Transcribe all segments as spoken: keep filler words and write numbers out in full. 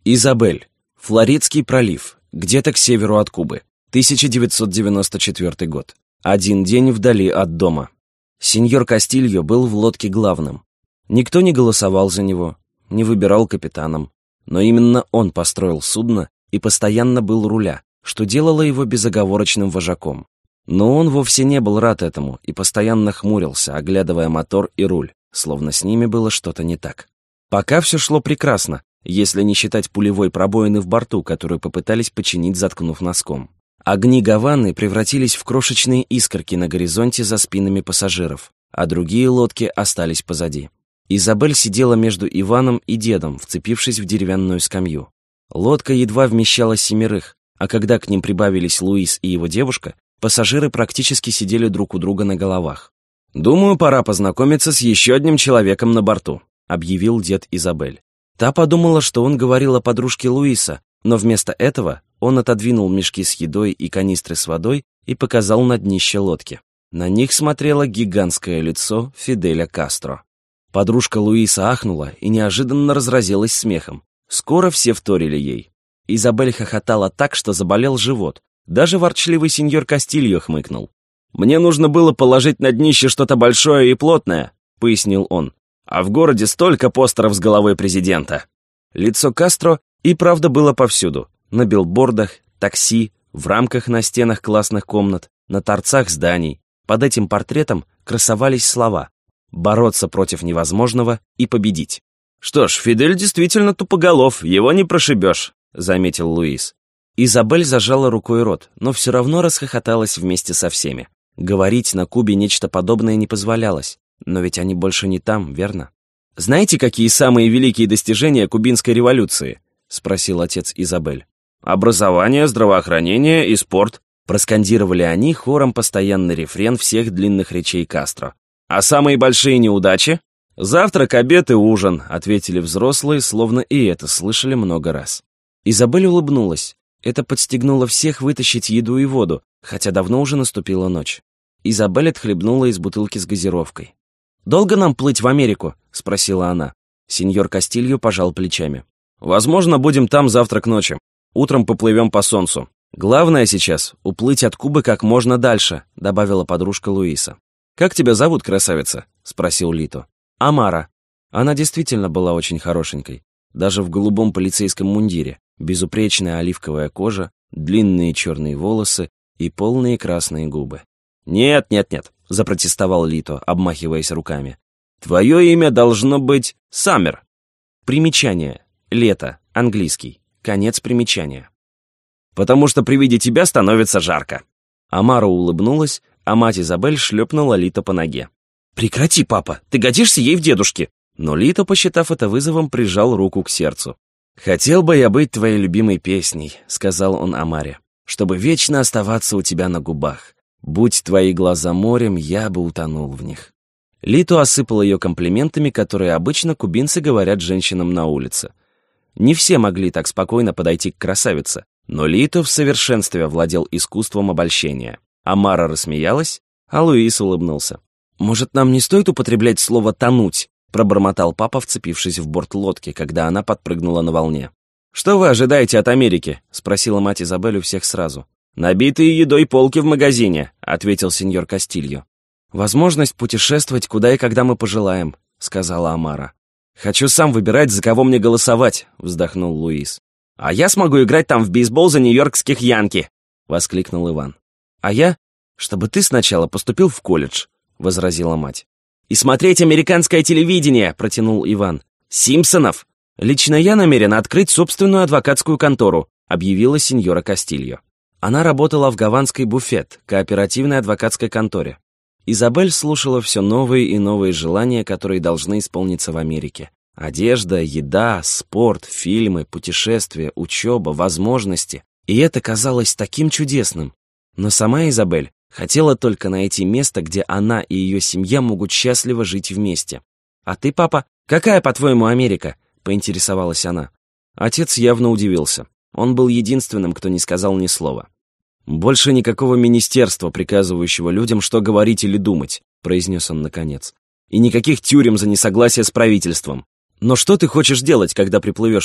Изабель. Флоридский пролив. Где-то к северу от Кубы. тысяча девятьсот девяносто четвёртый год. Один день вдали от дома. Сеньор Кастильо был в лодке главным. Никто не голосовал за него, не выбирал капитаном. Но именно он построил судно и постоянно был у руля, что делало его безоговорочным вожаком. Но он вовсе не был рад этому и постоянно хмурился, оглядывая мотор и руль, словно с ними было что-то не так. Пока все шло прекрасно, если не считать пулевой пробоины в борту, которую попытались починить, заткнув носком. Огни Гаваны превратились в крошечные искорки на горизонте за спинами пассажиров, а другие лодки остались позади. Изабель сидела между Иваном и дедом, вцепившись в деревянную скамью. Лодка едва вмещала семерых, а когда к ним прибавились Луис и его девушка, пассажиры практически сидели друг у друга на головах. «Думаю, пора познакомиться с еще одним человеком на борту», — объявил дед Изабель. Та подумала, что он говорил о подружке Луиса, но вместо этого он отодвинул мешки с едой и канистры с водой и показал на днище лодки. На них смотрело гигантское лицо Фиделя Кастро. Подружка Луиса ахнула и неожиданно разразилась смехом. Скоро все вторили ей. Изабель хохотала так, что заболел живот. Даже ворчливый сеньор Кастильо хмыкнул. «Мне нужно было положить на днище что-то большое и плотное», — пояснил он. «А в городе столько постеров с головой президента». Лицо Кастро и правда было повсюду. На билбордах, такси, в рамках на стенах классных комнат, на торцах зданий. Под этим портретом красовались слова «бороться против невозможного и победить». «Что ж, Фидель действительно тупоголов, его не прошибешь», — заметил Луис. Изабель зажала рукой рот, но все равно расхохоталась вместе со всеми. Говорить на Кубе нечто подобное не позволялось, но ведь они больше не там, верно? «Знаете, какие самые великие достижения кубинской революции?» — спросил отец Изабель. «Образование, здравоохранение и спорт», — проскандировали они хором постоянный рефрен всех длинных речей Кастро. «А самые большие неудачи?» «Завтрак, обед и ужин», — ответили взрослые, словно и это слышали много раз. Изабель улыбнулась. Это подстегнуло всех вытащить еду и воду, хотя давно уже наступила ночь. Изабель отхлебнула из бутылки с газировкой. «Долго нам плыть в Америку?» — спросила она. Сеньор Кастильо пожал плечами. «Возможно, будем там завтра к ночи. Утром поплывем по солнцу. Главное сейчас — уплыть от Кубы как можно дальше», — добавила подружка Луиса. «Как тебя зовут, красавица?» — спросил Лито. «Амара». Она действительно была очень хорошенькой. Даже в голубом полицейском мундире. Безупречная оливковая кожа, длинные черные волосы и полные красные губы. «Нет, нет, нет», — запротестовал Лито, обмахиваясь руками. «Твое имя должно быть Саммер». Примечание. Лето. Английский. Конец примечания. «Потому что при виде тебя становится жарко». Амара улыбнулась, а мать Изабель шлепнула Лито по ноге. «Прекрати, папа, ты годишься ей в дедушке». Но Лито, посчитав это вызовом, прижал руку к сердцу. «Хотел бы я быть твоей любимой песней», — сказал он Амаре, «чтобы вечно оставаться у тебя на губах. Будь твои глаза морем, я бы утонул в них». Лито осыпал ее комплиментами, которые обычно кубинцы говорят женщинам на улице. Не все могли так спокойно подойти к красавице, но Лито в совершенстве владел искусством обольщения. Амара рассмеялась, а Луис улыбнулся. «Может, нам не стоит употреблять слово «тонуть»?» — пробормотал папа, вцепившись в борт лодки, когда она подпрыгнула на волне. «Что вы ожидаете от Америки?» — спросила мать Изабель у всех сразу. «Набитые едой полки в магазине», — ответил сеньор Кастильо. «Возможность путешествовать куда и когда мы пожелаем», — сказала Амара. «Хочу сам выбирать, за кого мне голосовать», — вздохнул Луис. «А я смогу играть там в бейсбол за нью-йоркских Янки», — воскликнул Иван. «А я, чтобы ты сначала поступил в колледж», — возразила мать. «И смотреть американское телевидение», — протянул Иван. «Симпсонов». «Лично я намерена открыть собственную адвокатскую контору», — объявила сеньора Кастильо. Она работала в гаванской «Буфет», кооперативной адвокатской конторе. Изабель слушала все новые и новые желания, которые должны исполниться в Америке. Одежда, еда, спорт, фильмы, путешествия, учеба, возможности. И это казалось таким чудесным. Но сама Изабель хотела только найти место, где она и ее семья могут счастливо жить вместе. «А ты, папа, какая, по-твоему, Америка?» — поинтересовалась она. Отец явно удивился. Он был единственным, кто не сказал ни слова. «Больше никакого министерства, приказывающего людям, что говорить или думать», — произнес он наконец. «И никаких тюрем за несогласие с правительством. Но что ты хочешь делать, когда приплывешь туда?» —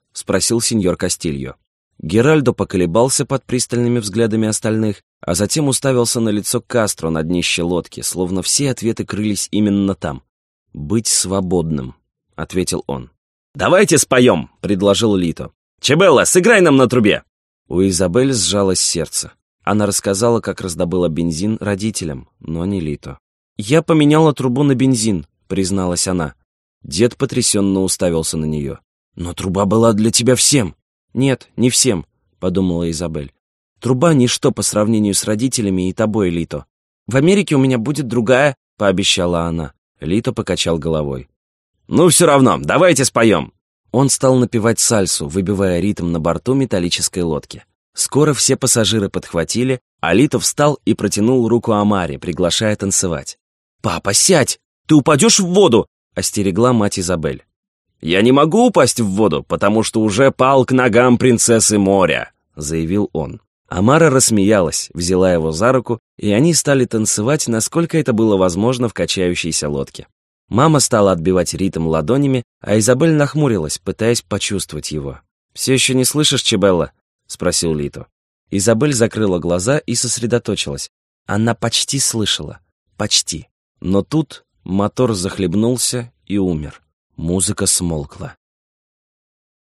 — спросил сеньор Кастильо. Геральдо поколебался под пристальными взглядами остальных, а затем уставился на лицо Кастро на днище лодки, словно все ответы крылись именно там. «Быть свободным», — ответил он. «Давайте споем», — предложил Лито. «Чебелла, сыграй нам на трубе!» У Изабель сжалось сердце. Она рассказала, как раздобыла бензин родителям, но не Лито. «Я поменяла трубу на бензин», — призналась она. Дед потрясенно уставился на нее. «Но труба была для тебя всем». «Нет, не всем», — подумала Изабель. «Труба — ничто по сравнению с родителями и тобой, Лито. В Америке у меня будет другая», — пообещала она. Лито покачал головой. «Ну, все равно, давайте споем». Он стал напевать сальсу, выбивая ритм на борту металлической лодки. Скоро все пассажиры подхватили, а Лито встал и протянул руку Амаре, приглашая танцевать. «Папа, сядь! Ты упадешь в воду!» — остерегла мать Изабель. «Я не могу упасть в воду, потому что уже пал к ногам принцессы моря», — заявил он. Амара рассмеялась, взяла его за руку, и они стали танцевать, насколько это было возможно в качающейся лодке. Мама стала отбивать ритм ладонями, а Изабель нахмурилась, пытаясь почувствовать его. «Все еще не слышишь, Чебелла?» — спросил Лито. Изабель закрыла глаза и сосредоточилась. Она почти слышала. Почти. Но тут мотор захлебнулся и умер. Музыка смолкла.